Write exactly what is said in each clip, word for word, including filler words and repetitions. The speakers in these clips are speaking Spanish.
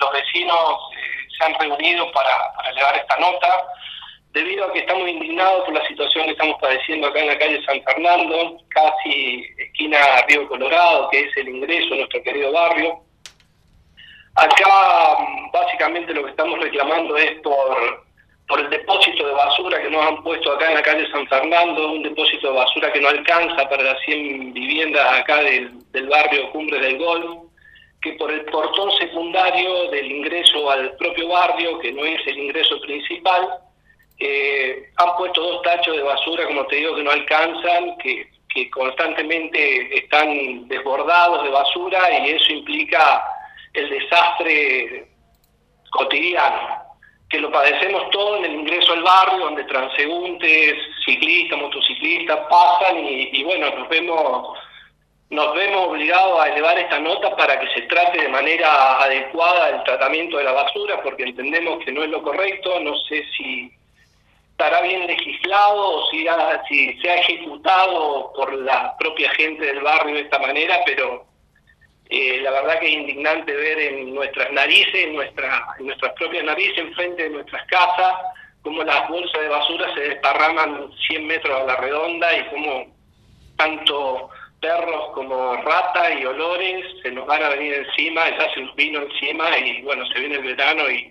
los vecinos eh, se han reunido para, para elevar esta nota, debido a que estamos indignados por la situación que estamos padeciendo acá en la calle San Fernando, casi esquina Río Colorado, que es el ingreso a nuestro querido barrio. Acá básicamente lo que estamos reclamando es por, por el depósito de basura que nos han puesto acá en la calle San Fernando, un depósito de basura que no alcanza para las cien viviendas acá del, del barrio Cumbres del Golf, que por el portón secundario del ingreso al propio barrio, que no es el ingreso principal, eh, han puesto dos tachos de basura, como te digo, que no alcanzan, que, que constantemente están desbordados de basura, y eso implica el desastre cotidiano, que lo padecemos todo en el ingreso al barrio, donde transeúntes, ciclistas, motociclistas pasan y, y bueno, nos vemos nos vemos obligados a elevar esta nota para que se trate de manera adecuada el tratamiento de la basura, porque entendemos que no es lo correcto. No sé si estará bien legislado o si, ha, si se ha ejecutado por la propia gente del barrio de esta manera, pero Eh, la verdad que es indignante ver en nuestras narices, en, nuestra, en nuestras propias narices, enfrente de nuestras casas, cómo las bolsas de basura se desparraman cien metros a la redonda y cómo tanto perros como ratas y olores se nos van a venir encima, ya se nos vino encima y bueno, se viene el verano y,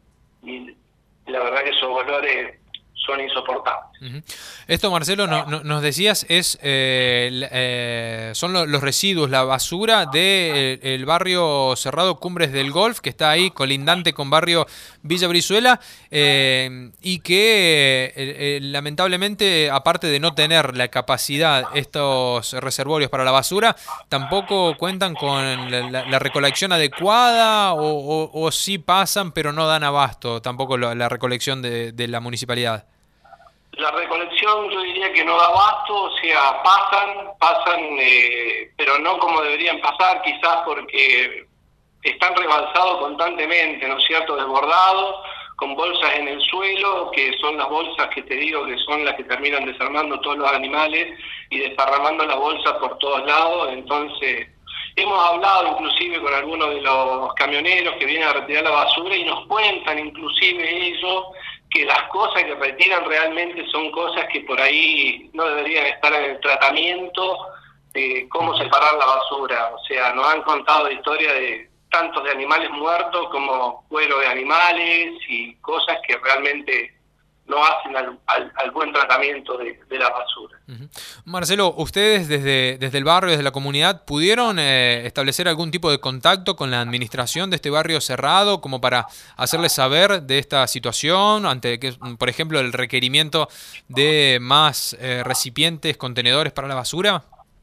y la verdad que esos olores son insoportables. Uh-huh. Esto, Marcelo, no, no, nos decías, es eh, eh, son lo, los residuos, la basura del de el barrio cerrado Cumbres del Golf, que está ahí colindante con barrio Villa Brizuela, eh, y que eh, eh, lamentablemente, aparte de no tener la capacidad estos reservorios para la basura, tampoco cuentan con la, la, la recolección adecuada, o, o, o sí pasan pero no dan abasto tampoco la, la recolección de, de la municipalidad. La recolección yo diría que no da abasto, o sea, pasan, pasan, eh, pero no como deberían pasar, quizás porque están rebalsados constantemente, ¿no es cierto?, desbordados, con bolsas en el suelo, que son las bolsas que te digo que son las que terminan desarmando todos los animales y desparramando la bolsa por todos lados. Entonces, hemos hablado inclusive con algunos de los camioneros que vienen a retirar la basura y nos cuentan inclusive ellos que las cosas que retiran realmente son cosas que por ahí no deberían estar en el tratamiento de cómo separar la basura. O sea, nos han contado historias de tantos de animales muertos como cuero de animales y cosas que realmente no hacen al, al, al buen tratamiento de, de la basura. Uh-huh. Marcelo, ¿ustedes desde, desde el barrio, desde la comunidad, pudieron eh, establecer algún tipo de contacto con la administración de este barrio cerrado como para hacerles saber de esta situación, ante, que, por ejemplo, el requerimiento de más eh, recipientes, contenedores para la basura?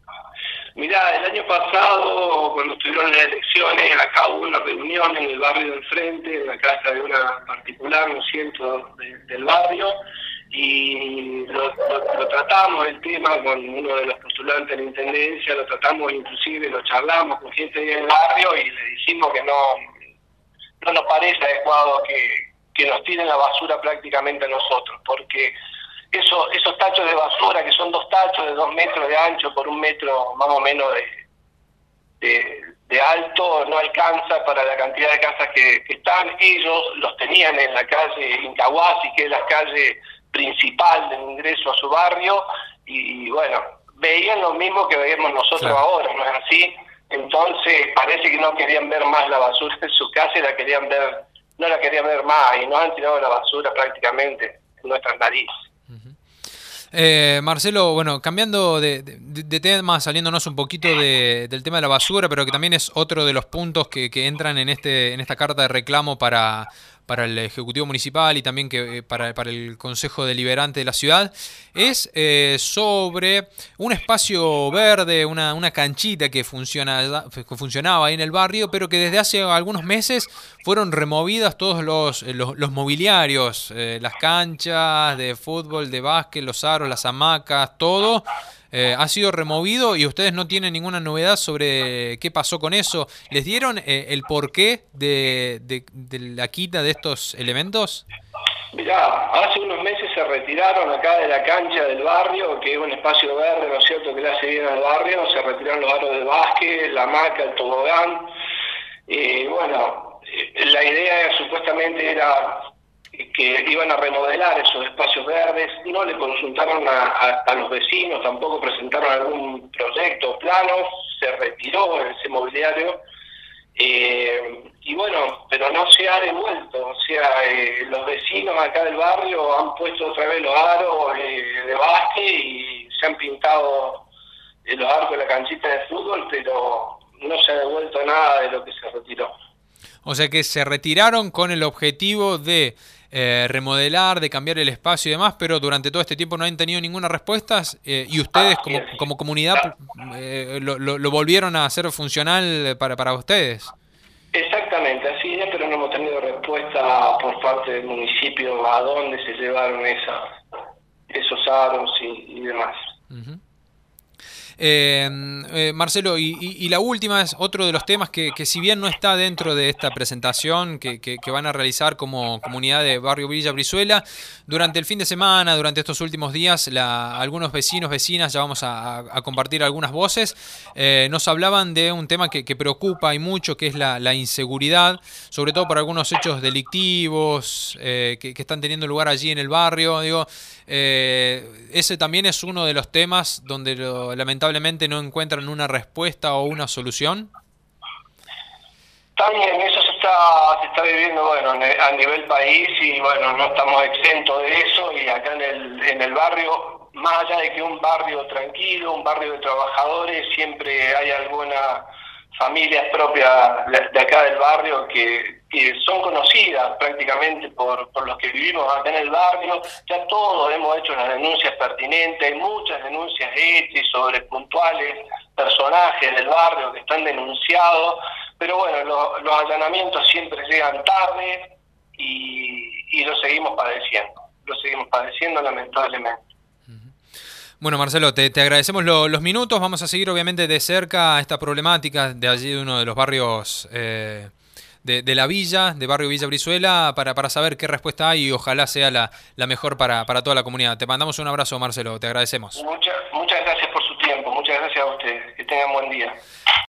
Mirá, el año pasado, cuando estuvieron las elecciones, acá hubo una reunión en el barrio de enfrente, en la casa de una particular, ¿no es cierto?, de, del barrio, y lo, lo, lo tratamos el tema con uno de los postulantes de la intendencia, lo tratamos inclusive, lo charlamos con gente del barrio y le dijimos que no, no nos parece adecuado que, que nos tiren la basura prácticamente a nosotros, porque Eso, esos tachos de basura, que son dos tachos de dos metros de ancho por un metro más o menos de, de, de alto, no alcanza para la cantidad de casas que, que están. Ellos los tenían en la calle Incahuasi, que es la calle principal del ingreso a su barrio, y, y bueno, veían lo mismo que veíamos nosotros claro. ahora, ¿no es así? Entonces parece que no querían ver más la basura en su casa y la querían ver, no la querían ver más, y nos han tirado la basura prácticamente en nuestras narices. Eh, Marcelo, bueno, cambiando de, de, de tema, saliéndonos un poquito de, del tema de la basura, pero que también es otro de los puntos que, que entran en este en esta carta de reclamo para, para el Ejecutivo Municipal y también que para, para el Consejo Deliberante de la ciudad, es eh, sobre un espacio verde, una, una canchita que, funciona, que funcionaba ahí en el barrio, pero que desde hace algunos meses fueron removidas todos los, los, los mobiliarios, eh, las canchas de fútbol, de básquet, los aros, las hamacas, todo eh, ha sido removido y ustedes no tienen ninguna novedad sobre qué pasó con eso. ¿Les dieron eh, el porqué de, de, de la quita de estos elementos? Mirá, hace unos meses se retiraron acá de la cancha del barrio, que es un espacio verde, ¿no es cierto?, que le hace bien al barrio, se retiraron los aros de básquet, la hamaca, el tobogán, y bueno, la supuestamente era que iban a remodelar esos espacios verdes, no le consultaron a, a, a los vecinos, tampoco presentaron algún proyecto o plano, se retiró ese mobiliario, eh, y bueno, pero no se ha devuelto, o sea, eh, los vecinos acá del barrio han puesto otra vez los aros eh, de básquet y se han pintado eh, los arcos de la canchita de fútbol, pero no se ha devuelto nada de lo que se retiró. O sea que se retiraron con el objetivo de eh, remodelar, de cambiar el espacio y demás, pero durante todo este tiempo no han tenido ninguna respuesta eh, y ustedes como, como comunidad eh, lo, lo, lo volvieron a hacer funcional para, para ustedes. Exactamente, así es, pero no hemos tenido respuesta por parte del municipio a dónde se llevaron esa, esos aros y, y demás. Uh-huh. Eh, eh, Marcelo, y, y, y la última es otro de los temas que, que si bien no está dentro de esta presentación que, que, que van a realizar como comunidad de Barrio Villa Brizuela, durante el fin de semana, durante estos últimos días, la, algunos vecinos, vecinas, ya vamos a, a compartir algunas voces, eh, nos hablaban de un tema que, que preocupa y mucho, que es la, la inseguridad, sobre todo por algunos hechos delictivos eh, que, que están teniendo lugar allí en el barrio. Digo, eh, ese también es uno de los temas donde lo, lamentablemente no encuentran una respuesta o una solución. También eso se está se está viviendo bueno a nivel país y bueno, no estamos exentos de eso, y acá en el en el barrio, más allá de que un barrio tranquilo, un barrio de trabajadores, siempre hay algunas familias propias de acá del barrio que, que son conocidas prácticamente por, por los que vivimos acá en el barrio. Ya todos hemos hecho las denuncias pertinentes, hay muchas denuncias hechas sobre puntuales personajes del barrio que están denunciados, pero bueno, lo, los allanamientos siempre llegan tarde y, y lo seguimos padeciendo, lo seguimos padeciendo lamentablemente. Bueno, Marcelo, te, te agradecemos lo, los minutos. Vamos a seguir obviamente de cerca esta problemática de allí, de uno de los barrios eh, de, de la villa, de Barrio Villa Brizuela, para, para saber qué respuesta hay y ojalá sea la, la mejor para, para toda la comunidad. Te mandamos un abrazo, Marcelo, te agradecemos. Muchas, muchas gracias por su tiempo, muchas gracias a ustedes, que tengan buen día.